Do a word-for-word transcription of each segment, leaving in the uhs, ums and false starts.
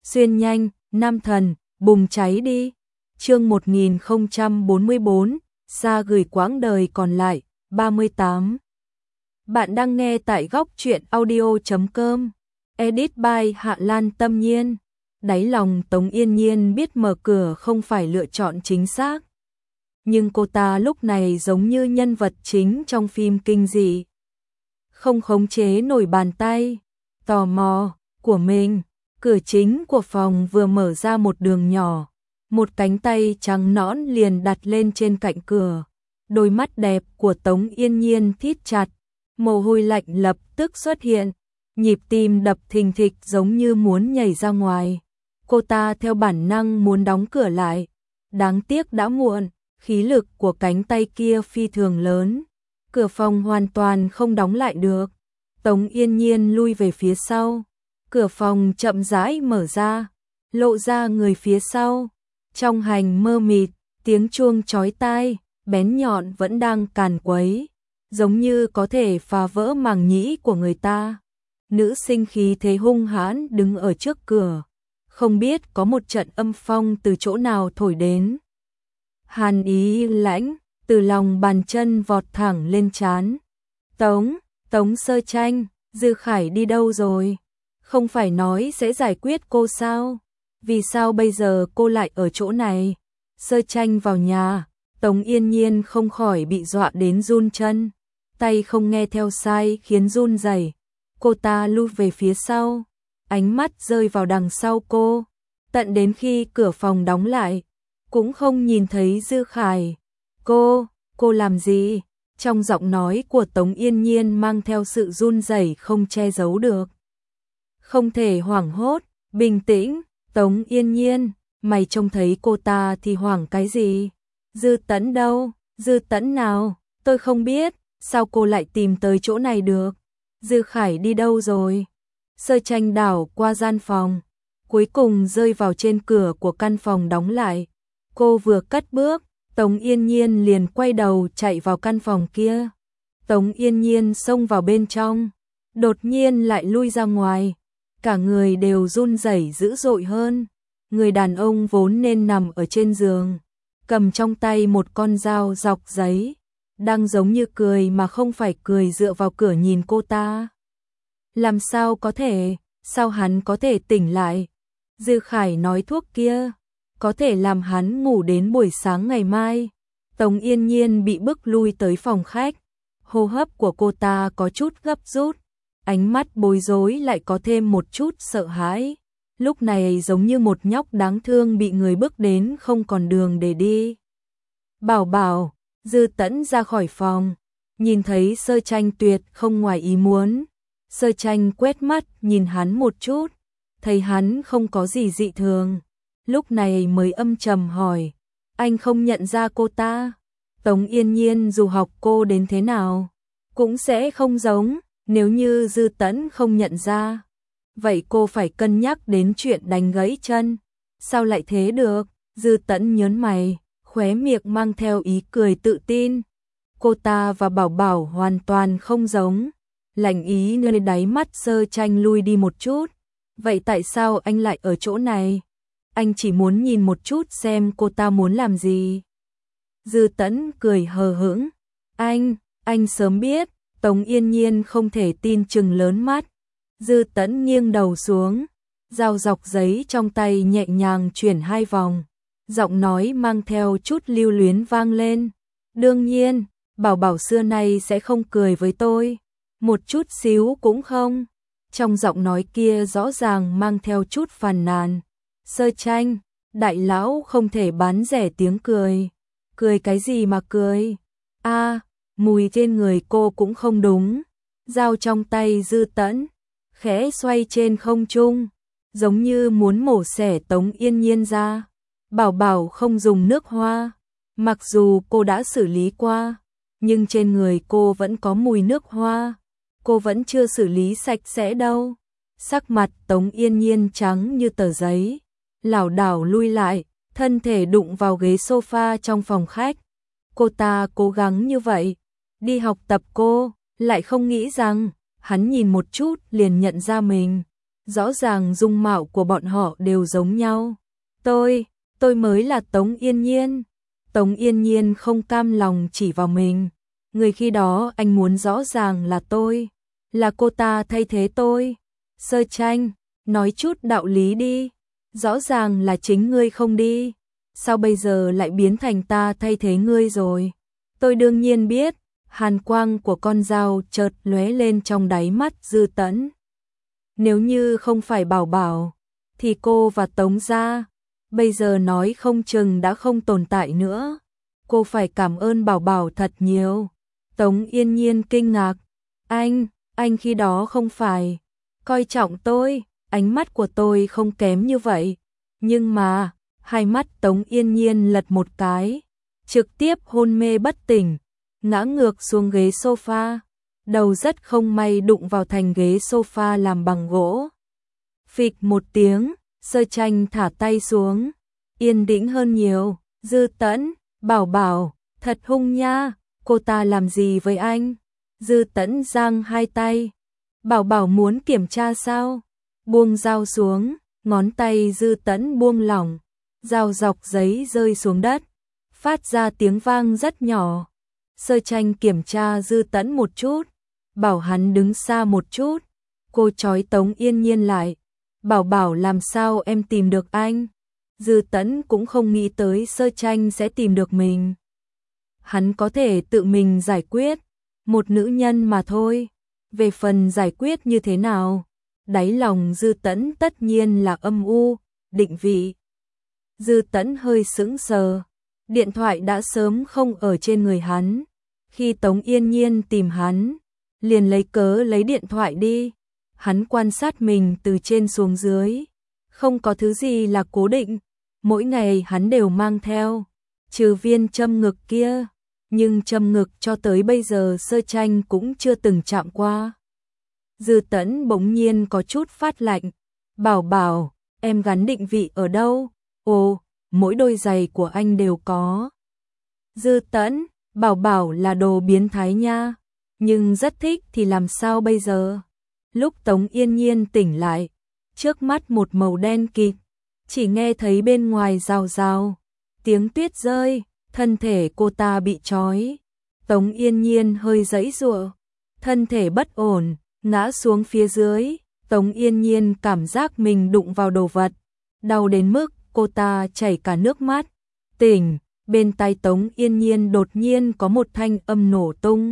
xuyên nhanh, nam thần, bùng cháy đi. Chương một nghìn không trăm bốn mươi bốn, xa gửi quãng đời còn lại, ba mươi tám. Bạn đang nghe tại góc truyện audio chấm com. Edit by Hạ Lan Tâm Nhiên. Đáy lòng Tống Yên Nhiên biết mở cửa không phải lựa chọn chính xác. Nhưng cô ta lúc này giống như nhân vật chính trong phim kinh dị. Không khống chế nổi bàn tay, tò mò của mình. Cửa chính của phòng vừa mở ra một đường nhỏ. Một cánh tay trắng nõn liền đặt lên trên cạnh cửa. Đôi mắt đẹp của Tống Yên Nhiên thít chặt. Mồ hôi lạnh lập tức xuất hiện. Nhịp tim đập thình thịch giống như muốn nhảy ra ngoài. Cô ta theo bản năng muốn đóng cửa lại. Đáng tiếc đã muộn. Khí lực của cánh tay kia phi thường lớn. Cửa phòng hoàn toàn không đóng lại được. Tống Yên Nhiên lui về phía sau. Cửa phòng chậm rãi mở ra. Lộ ra người phía sau. Trong hành mơ mịt, tiếng chuông chói tai, bén nhọn vẫn đang càn quấy. Giống như có thể phá vỡ màng nhĩ của người ta. Nữ sinh khí thế hung hãn đứng ở trước cửa. Không biết có một trận âm phong từ chỗ nào thổi đến. Hàn ý lãnh, từ lòng bàn chân vọt thẳng lên trán. Tống, Tống Sơ Tranh, Dư Khải đi đâu rồi? Không phải nói sẽ giải quyết cô sao? Vì sao bây giờ cô lại ở chỗ này? Sơ Tranh vào nhà, Tống Yên Nhiên không khỏi bị dọa đến run chân. Tay không nghe theo sai khiến run rẩy. Cô ta lui về phía sau, ánh mắt rơi vào đằng sau cô. Tận đến khi cửa phòng đóng lại, cũng không nhìn thấy Dư Khải. Cô, cô làm gì? Trong giọng nói của Tống Yên Nhiên mang theo sự run rẩy không che giấu được. Không thể hoảng hốt, bình tĩnh. Tống Yên Nhiên, mày trông thấy cô ta thì hoảng cái gì? Dư Tẫn đâu? Dư Tẫn nào? Tôi không biết, sao cô lại tìm tới chỗ này được? Dư Khải đi đâu rồi? Sơ Tranh đảo qua gian phòng, cuối cùng rơi vào trên cửa của căn phòng đóng lại. Cô vừa cất bước, Tống Yên Nhiên liền quay đầu chạy vào căn phòng kia. Tống Yên Nhiên xông vào bên trong, đột nhiên lại lui ra ngoài. Cả người đều run rẩy dữ dội hơn. Người đàn ông vốn nên nằm ở trên giường, cầm trong tay một con dao dọc giấy, đang giống như cười mà không phải cười dựa vào cửa nhìn cô ta. Làm sao có thể, sao hắn có thể tỉnh lại? Dư Khải nói thuốc kia có thể làm hắn ngủ đến buổi sáng ngày mai. Tống Yên Nhiên bị bức lui tới phòng khách. Hô hấp của cô ta có chút gấp rút. Ánh mắt bối rối lại có thêm một chút sợ hãi. Lúc này giống như một nhóc đáng thương bị người bước đến không còn đường để đi. Bảo bảo, Dư Tẫn ra khỏi phòng. Nhìn thấy Sơ Tranh tuyệt không ngoài ý muốn. Sơ Tranh quét mắt nhìn hắn một chút. Thấy hắn không có gì dị thường. Lúc này mới âm trầm hỏi. Anh không nhận ra cô ta? Tống Yên Nhiên dù học cô đến thế nào cũng sẽ không giống. Nếu như Dư Tẫn không nhận ra, vậy cô phải cân nhắc đến chuyện đánh gãy chân. Sao lại thế được? Dư Tẫn nhớn mày, khóe miệng mang theo ý cười tự tin. Cô ta và Bảo Bảo hoàn toàn không giống. Lạnh ý nơi đáy mắt Sơ Tranh lui đi một chút. Vậy tại sao anh lại ở chỗ này? Anh chỉ muốn nhìn một chút xem cô ta muốn làm gì. Dư Tẫn cười hờ hững. Anh, anh sớm biết. Tống Yên Nhiên không thể tin chừng lớn mắt. Dư Tẫn nghiêng đầu xuống, dao dọc giấy trong tay nhẹ nhàng chuyển hai vòng. Giọng nói mang theo chút lưu luyến vang lên. Đương nhiên, Bảo Bảo xưa nay sẽ không cười với tôi. Một chút xíu cũng không. Trong giọng nói kia rõ ràng mang theo chút phàn nàn. Sơ Tranh, đại lão không thể bán rẻ tiếng cười. Cười cái gì mà cười? A, mùi trên người cô cũng không đúng. Dao trong tay Dư Tẫn khẽ xoay trên không trung, giống như muốn mổ xẻ Tống Yên Nhiên ra. Bảo Bảo không dùng nước hoa, mặc dù cô đã xử lý qua, nhưng trên người cô vẫn có mùi nước hoa. Cô vẫn chưa xử lý sạch sẽ đâu. Sắc mặt Tống Yên Nhiên trắng như tờ giấy, lảo đảo lui lại, thân thể đụng vào ghế sofa trong phòng khách. Cô ta cố gắng như vậy, đi học tập cô, lại không nghĩ rằng, hắn nhìn một chút liền nhận ra mình. rõ ràng dung mạo của bọn họ đều giống nhau. Tôi, tôi mới là Tống Yên Nhiên. Tống Yên Nhiên không cam lòng chỉ vào mình. Người khi đó anh muốn rõ ràng là tôi, là cô ta thay thế tôi. Sơ Tranh, nói chút đạo lý đi. Rõ ràng là chính ngươi không đi. Sao bây giờ lại biến thành ta thay thế ngươi rồi? Tôi đương nhiên biết. Hàn quang của con dao chợt lóe lên trong đáy mắt Dư Tẫn. Nếu như không phải Bảo Bảo, thì cô và Tống gia bây giờ nói không chừng đã không tồn tại nữa. Cô phải cảm ơn Bảo Bảo thật nhiều. Tống Yên Nhiên kinh ngạc. Anh, anh khi đó không phải coi trọng tôi, ánh mắt của tôi không kém như vậy. Nhưng mà, hai mắt Tống Yên Nhiên lật một cái, trực tiếp hôn mê bất tỉnh, ngã ngược xuống ghế sofa, đầu rất không may đụng vào thành ghế sofa làm bằng gỗ. Phịch một tiếng, Sơ Tranh thả tay xuống, yên tĩnh hơn nhiều. Dư Tẫn, Bảo Bảo, thật hung nha, cô ta làm gì với anh? Dư Tẫn giang hai tay. Bảo Bảo muốn kiểm tra sao? Buông dao xuống, ngón tay Dư Tẫn buông lỏng, dao dọc giấy rơi xuống đất, phát ra tiếng vang rất nhỏ. Sơ Tranh kiểm tra Dư Tẫn một chút, bảo hắn đứng xa một chút. Cô trói Tống Yên Nhiên lại. Bảo Bảo, làm sao em tìm được anh? Dư Tẫn cũng không nghĩ tới Sơ Tranh sẽ tìm được mình. Hắn có thể tự mình giải quyết, một nữ nhân mà thôi. Về phần giải quyết như thế nào, đáy lòng Dư Tẫn tất nhiên là âm u, định vị. Dư Tẫn hơi sững sờ, điện thoại đã sớm không ở trên người hắn. Khi Tống Yên Nhiên tìm hắn, liền lấy cớ lấy điện thoại đi. Hắn quan sát mình từ trên xuống dưới, không có thứ gì là cố định, mỗi ngày hắn đều mang theo, trừ viên châm ngực kia, nhưng châm ngực cho tới bây giờ Sơ Tranh cũng chưa từng chạm qua. Dư Tẫn bỗng nhiên có chút phát lạnh. Bảo Bảo, em gắn định vị ở đâu? Ồ, mỗi đôi giày của anh đều có. Dư Tẫn, Bảo Bảo là đồ biến thái nha, nhưng rất thích thì làm sao bây giờ? Lúc Tống Yên Nhiên tỉnh lại, trước mắt một màu đen kịt, chỉ nghe thấy bên ngoài rào rào tiếng tuyết rơi, thân thể cô ta bị trói. Tống Yên Nhiên hơi giãy giụa, thân thể bất ổn, ngã xuống phía dưới. Tống Yên Nhiên cảm giác mình đụng vào đồ vật, đau đến mức cô ta chảy cả nước mắt. Tỉnh, bên tai Tống Yên Nhiên đột nhiên có một thanh âm nổ tung.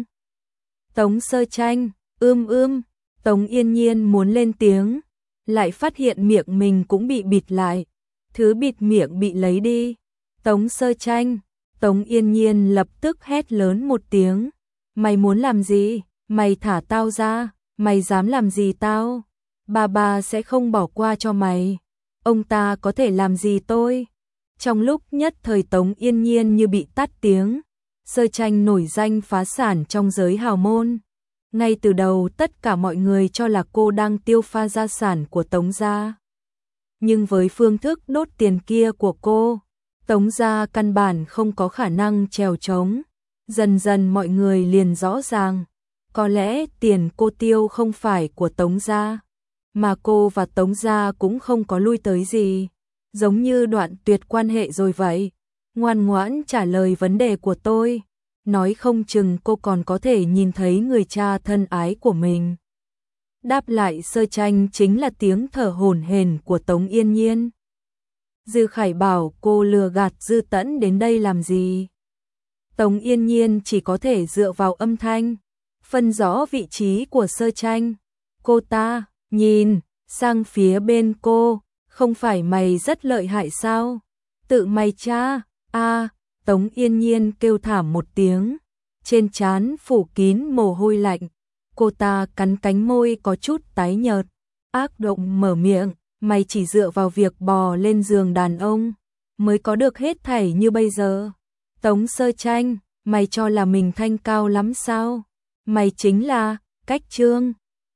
Tống Sơ Tranh, ưm ưm. Tống Yên Nhiên muốn lên tiếng, lại phát hiện miệng mình cũng bị bịt lại, thứ bịt miệng bị lấy đi. Tống Sơ Tranh, Tống Yên Nhiên lập tức hét lớn một tiếng. Mày muốn làm gì? Mày thả tao ra, mày dám làm gì tao? Bà bà sẽ không bỏ qua cho mày. Ông ta có thể làm gì tôi? Trong lúc nhất thời Tống Yên Nhiên như bị tắt tiếng. Sơ Tranh nổi danh phá sản trong giới hào môn. Ngay từ đầu tất cả mọi người cho là cô đang tiêu pha gia sản của Tống gia. Nhưng với phương thức đốt tiền kia của cô, Tống gia căn bản không có khả năng trèo trống. Dần dần mọi người liền rõ ràng, có lẽ tiền cô tiêu không phải của Tống gia, mà cô và Tống gia cũng không có lui tới gì, giống như đoạn tuyệt quan hệ rồi vậy. Ngoan ngoãn trả lời vấn đề của tôi, nói không chừng cô còn có thể nhìn thấy người cha thân ái của mình. Đáp lại Sơ Tranh chính là tiếng thở hổn hển của Tống Yên Nhiên. Dư Khải bảo cô lừa gạt Dư Tẫn đến đây làm gì? Tống Yên Nhiên chỉ có thể dựa vào âm thanh, phân rõ vị trí của Sơ Tranh. Cô ta nhìn sang phía bên cô, không phải mày rất lợi hại sao? Tự mày tra. A, Tống Yên Nhiên kêu thảm một tiếng, trên trán phủ kín mồ hôi lạnh. Cô ta cắn cánh môi có chút tái nhợt, ác độc mở miệng, mày chỉ dựa vào việc bò lên giường đàn ông mới có được hết thảy như bây giờ. Tống Sơ Tranh, mày cho là mình thanh cao lắm sao? Mày chính là Cách Trương.